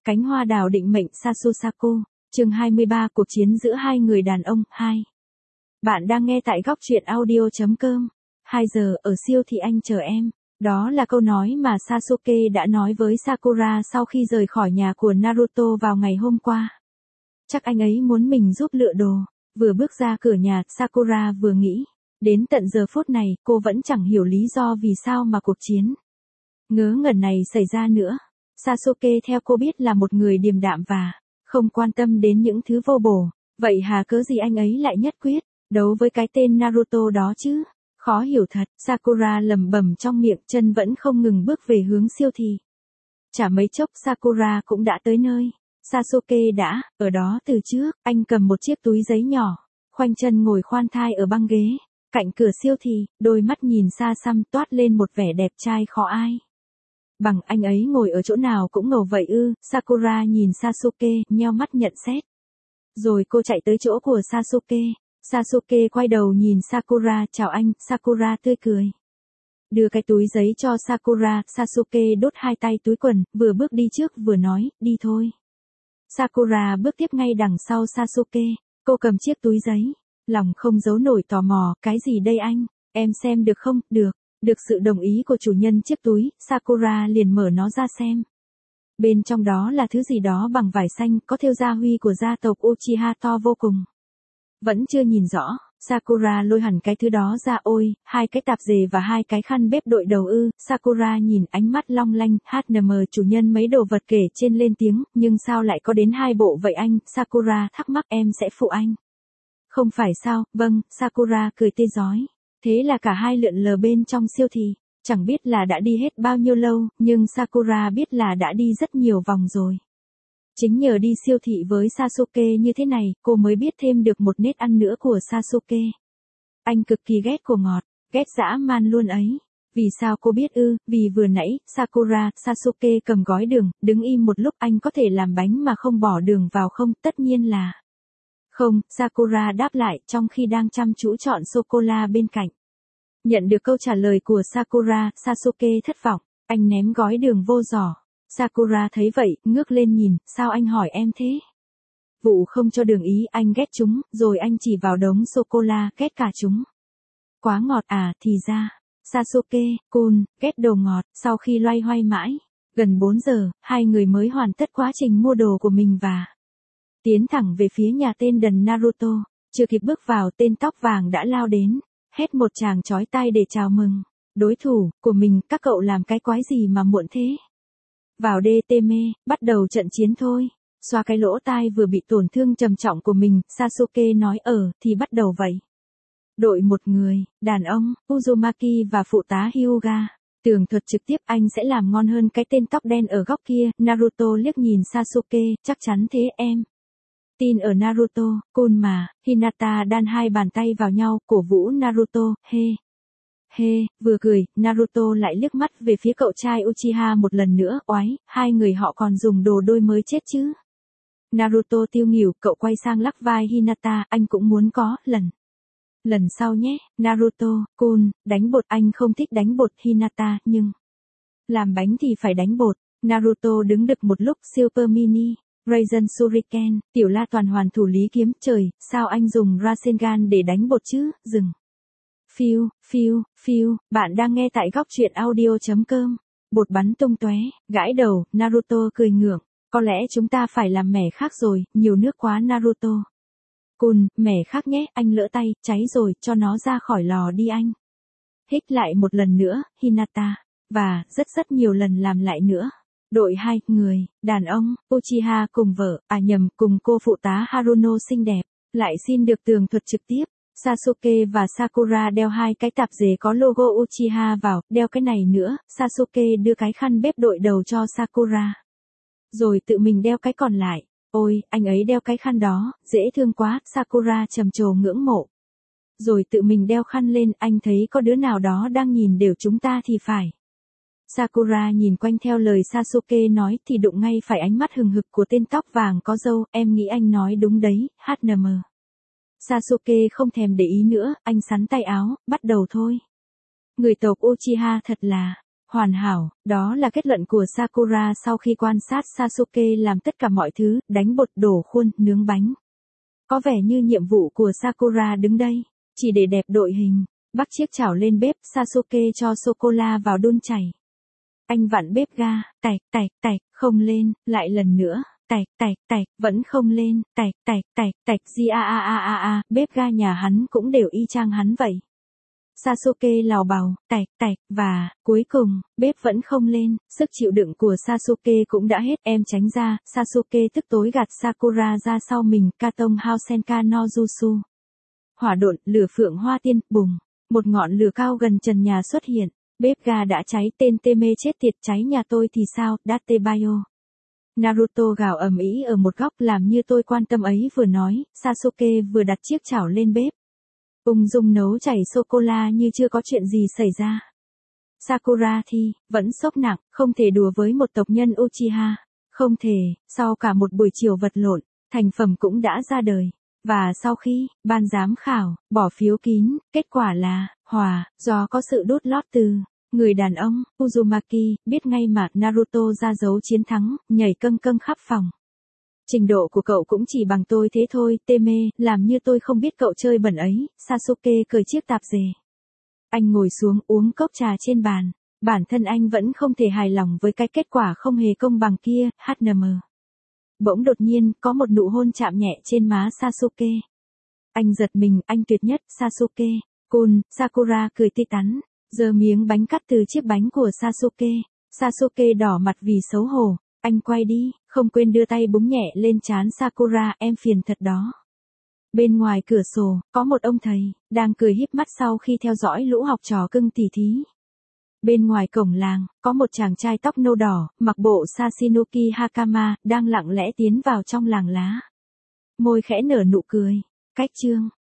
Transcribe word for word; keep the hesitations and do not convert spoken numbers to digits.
Cánh hoa đào định mệnh Sasusako, chương hai mươi ba cuộc chiến giữa hai người đàn ông, hai. Bạn đang nghe tại góc truyện audio chấm com. hai giờ ở siêu thị anh chờ em. Đó là câu nói mà Sasuke đã nói với Sakura sau khi rời khỏi nhà của Naruto vào ngày hôm qua. Chắc anh ấy muốn mình giúp lựa đồ. Vừa bước ra cửa nhà, Sakura vừa nghĩ. Đến tận giờ phút này, cô vẫn chẳng hiểu lý do vì sao mà cuộc chiến ngớ ngẩn này xảy ra nữa. Sasuke theo cô biết là một người điềm đạm và không quan tâm đến những thứ vô bổ. Vậy hà cớ gì anh ấy lại nhất quyết đấu với cái tên Naruto đó chứ? Khó hiểu thật. Sakura lẩm bẩm trong miệng, chân vẫn không ngừng bước về hướng siêu thị. Chả mấy chốc Sakura cũng đã tới nơi. Sasuke đã ở đó từ trước. Anh cầm một chiếc túi giấy nhỏ, khoanh chân ngồi khoan thai ở băng ghế cạnh cửa siêu thị, đôi mắt nhìn xa xăm toát lên một vẻ đẹp trai khó ai bằng. Anh ấy ngồi ở chỗ nào cũng ngầu vậy ư? Sakura nhìn Sasuke, nheo mắt nhận xét. Rồi cô chạy tới chỗ của Sasuke. Sasuke quay đầu nhìn Sakura, chào anh. Sakura tươi cười, đưa cái túi giấy cho Sakura. Sasuke đốt hai tay túi quần, vừa bước đi trước vừa nói, đi thôi. Sakura bước tiếp ngay đằng sau Sasuke. Cô cầm chiếc túi giấy, lòng không giấu nổi tò mò. Cái gì đây anh? Em xem được không? Được. Được sự đồng ý của chủ nhân chiếc túi, Sakura liền mở nó ra xem. Bên trong đó là thứ gì đó bằng vải xanh, có thêu gia huy của gia tộc Uchiha to vô cùng. Vẫn chưa nhìn rõ, Sakura lôi hẳn cái thứ đó ra. Ôi, hai cái tạp dề và hai cái khăn bếp đội đầu ư? Sakura nhìn ánh mắt long lanh. hát en em chủ nhân mấy đồ vật kể trên lên tiếng, nhưng sao lại có đến hai bộ vậy anh? Sakura thắc mắc. Em sẽ phụ anh. Không phải sao? Vâng, Sakura cười tươi rói. Thế là cả hai lượn lờ bên trong siêu thị. Chẳng biết là đã đi hết bao nhiêu lâu, nhưng Sakura biết là đã đi rất nhiều vòng rồi. Chính nhờ đi siêu thị với Sasuke như thế này, cô mới biết thêm được một nét ăn nữa của Sasuke. Anh cực kỳ ghét của ngọt, ghét dã man luôn ấy. Vì sao cô biết ư? Vì vừa nãy, Sakura, Sasuke cầm gói đường, đứng im một lúc. Anh có thể làm bánh mà không bỏ đường vào không? Tất nhiên là không, Sakura đáp lại trong khi đang chăm chú chọn sô-cô-la bên cạnh. Nhận được câu trả lời của Sakura, Sasuke thất vọng. Anh ném gói đường vô giỏ. Sakura thấy vậy, ngước lên nhìn. Sao anh hỏi em thế? Vụ không cho đường ý, anh ghét chúng. Rồi anh chỉ vào đống sô-cô-la, ghét cả chúng. Quá ngọt à? Thì ra Sasuke, cool, ghét đồ ngọt. Sau khi loay hoay mãi gần bốn giờ, hai người mới hoàn tất quá trình mua đồ của mình và tiến thẳng về phía nhà tên đần Naruto. Chưa kịp bước vào, tên tóc vàng đã lao đến, hét một tràng chói tai để chào mừng đối thủ của mình. Các cậu làm cái quái gì mà muộn thế? Vào đê tê mê, bắt đầu trận chiến thôi. Xoa cái lỗ tai vừa bị tổn thương trầm trọng của mình, Sasuke nói. Ờ, thì bắt đầu vậy. Đội một người, đàn ông, Uzumaki và phụ tá Hyuga. Tường thuật trực tiếp, anh sẽ làm ngon hơn cái tên tóc đen ở góc kia. Naruto liếc nhìn Sasuke, chắc chắn thế em. Tin ở Naruto, cool mà. Hinata đan hai bàn tay vào nhau, cổ vũ Naruto. Hê. Hê, vừa cười, Naruto lại liếc mắt về phía cậu trai Uchiha một lần nữa. Oái, hai người họ còn dùng đồ đôi mới chết chứ. Naruto tiêu nghỉu, cậu quay sang lắc vai Hinata. Anh cũng muốn có, lần. Lần sau nhé. Naruto, cool, đánh bột. Anh không thích đánh bột. Hinata, nhưng làm bánh thì phải đánh bột. Naruto đứng đực một lúc. Super Mini Raisin Shuriken, tiểu la toàn hoàn thủ lý kiếm. Trời, sao anh dùng Rasengan để đánh bột chứ? Dừng. Phiu, phiu, phiu. Bạn đang nghe tại góc truyện audio chấm com. Bột bắn tung tóe, gãi đầu. Naruto cười ngượng. Có lẽ chúng ta phải làm mẻ khác rồi, nhiều nước quá. Naruto. Cool, mẻ khác nhé. Anh lỡ tay, cháy rồi, cho nó ra khỏi lò đi anh. Hít lại một lần nữa, Hinata. Và, rất rất nhiều lần làm lại nữa. Đội hai người, đàn ông, Uchiha cùng vợ, à nhầm, cùng cô phụ tá Haruno xinh đẹp, lại xin được tường thuật trực tiếp. Sasuke và Sakura đeo hai cái tạp dề có logo Uchiha vào, đeo cái này nữa. Sasuke đưa cái khăn bếp đội đầu cho Sakura. Rồi tự mình đeo cái còn lại. Ôi, anh ấy đeo cái khăn đó, dễ thương quá. Sakura trầm trồ ngưỡng mộ. Rồi tự mình đeo khăn lên, anh thấy có đứa nào đó đang nhìn đều chúng ta thì phải. Sakura nhìn quanh theo lời Sasuke nói thì đụng ngay phải ánh mắt hừng hực của tên tóc vàng có râu. Em nghĩ anh nói đúng đấy, hát en em. Sasuke không thèm để ý nữa, anh xắn tay áo, bắt đầu thôi. Người tộc Uchiha thật là Hoàn hảo, đó là kết luận của Sakura sau khi quan sát Sasuke làm tất cả mọi thứ, đánh bột, đổ khuôn, nướng bánh. Có vẻ như nhiệm vụ của Sakura đứng đây, chỉ để đẹp đội hình. Bắc chiếc chảo lên bếp, Sasuke cho sô-cô-la vào đun chảy. Anh vặn bếp ga, tạch, tạch, tạch, không lên, lại lần nữa, tạch, tạch, tạch, vẫn không lên, tạch, tạch, tạch, tạch, di a a a a a, bếp ga nhà hắn cũng đều y chang hắn vậy. Sasuke lào bào, tạch, tạch, và, cuối cùng, bếp vẫn không lên, sức chịu đựng của Sasuke cũng đã hết, em tránh ra, Sasuke tức tối gạt Sakura ra sau mình, Katon Hausenka no Jutsu. Hỏa độn, lửa phượng hoa tiên, bùng, một ngọn lửa cao gần trần nhà xuất hiện, bếp ga đã cháy, tên tê mê chết tiệt, cháy nhà tôi thì sao, Datebayo. Naruto gào ầm ĩ ở một góc làm như tôi quan tâm ấy vừa nói, Sasuke vừa đặt chiếc chảo lên bếp. Ung dung nấu chảy sô-cô-la như chưa có chuyện gì xảy ra. Sakura thì, vẫn sốc nặng, không thể đùa với một tộc nhân Uchiha. Không thể, sau cả một buổi chiều vật lộn, thành phẩm cũng đã ra đời. Và sau khi, ban giám khảo, bỏ phiếu kín, kết quả là, hòa, do có sự đút lót từ người đàn ông, Uzumaki, biết ngay mà Naruto ra dấu chiến thắng, nhảy câng câng khắp phòng. Trình độ của cậu cũng chỉ bằng tôi thế thôi, tê mê, làm như tôi không biết cậu chơi bẩn ấy, Sasuke cởi chiếc tạp dề. Anh ngồi xuống uống cốc trà trên bàn, bản thân anh vẫn không thể hài lòng với cái kết quả không hề công bằng kia, hát en em. Bỗng đột nhiên, có một nụ hôn chạm nhẹ trên má Sasuke. Anh giật mình, anh tuyệt nhất, Sasuke. Cool, Sakura cười tươi tắn, giơ miếng bánh cắt từ chiếc bánh của Sasuke. Sasuke đỏ mặt vì xấu hổ. Anh quay đi, không quên đưa tay búng nhẹ lên trán Sakura, em phiền thật đó. Bên ngoài cửa sổ, có một ông thầy, đang cười híp mắt sau khi theo dõi lũ học trò cưng tỉ thí. Bên ngoài cổng làng, có một chàng trai tóc nâu đỏ, mặc bộ Sasinoki Hakama, đang lặng lẽ tiến vào trong làng lá. Môi khẽ nở nụ cười. Cách chương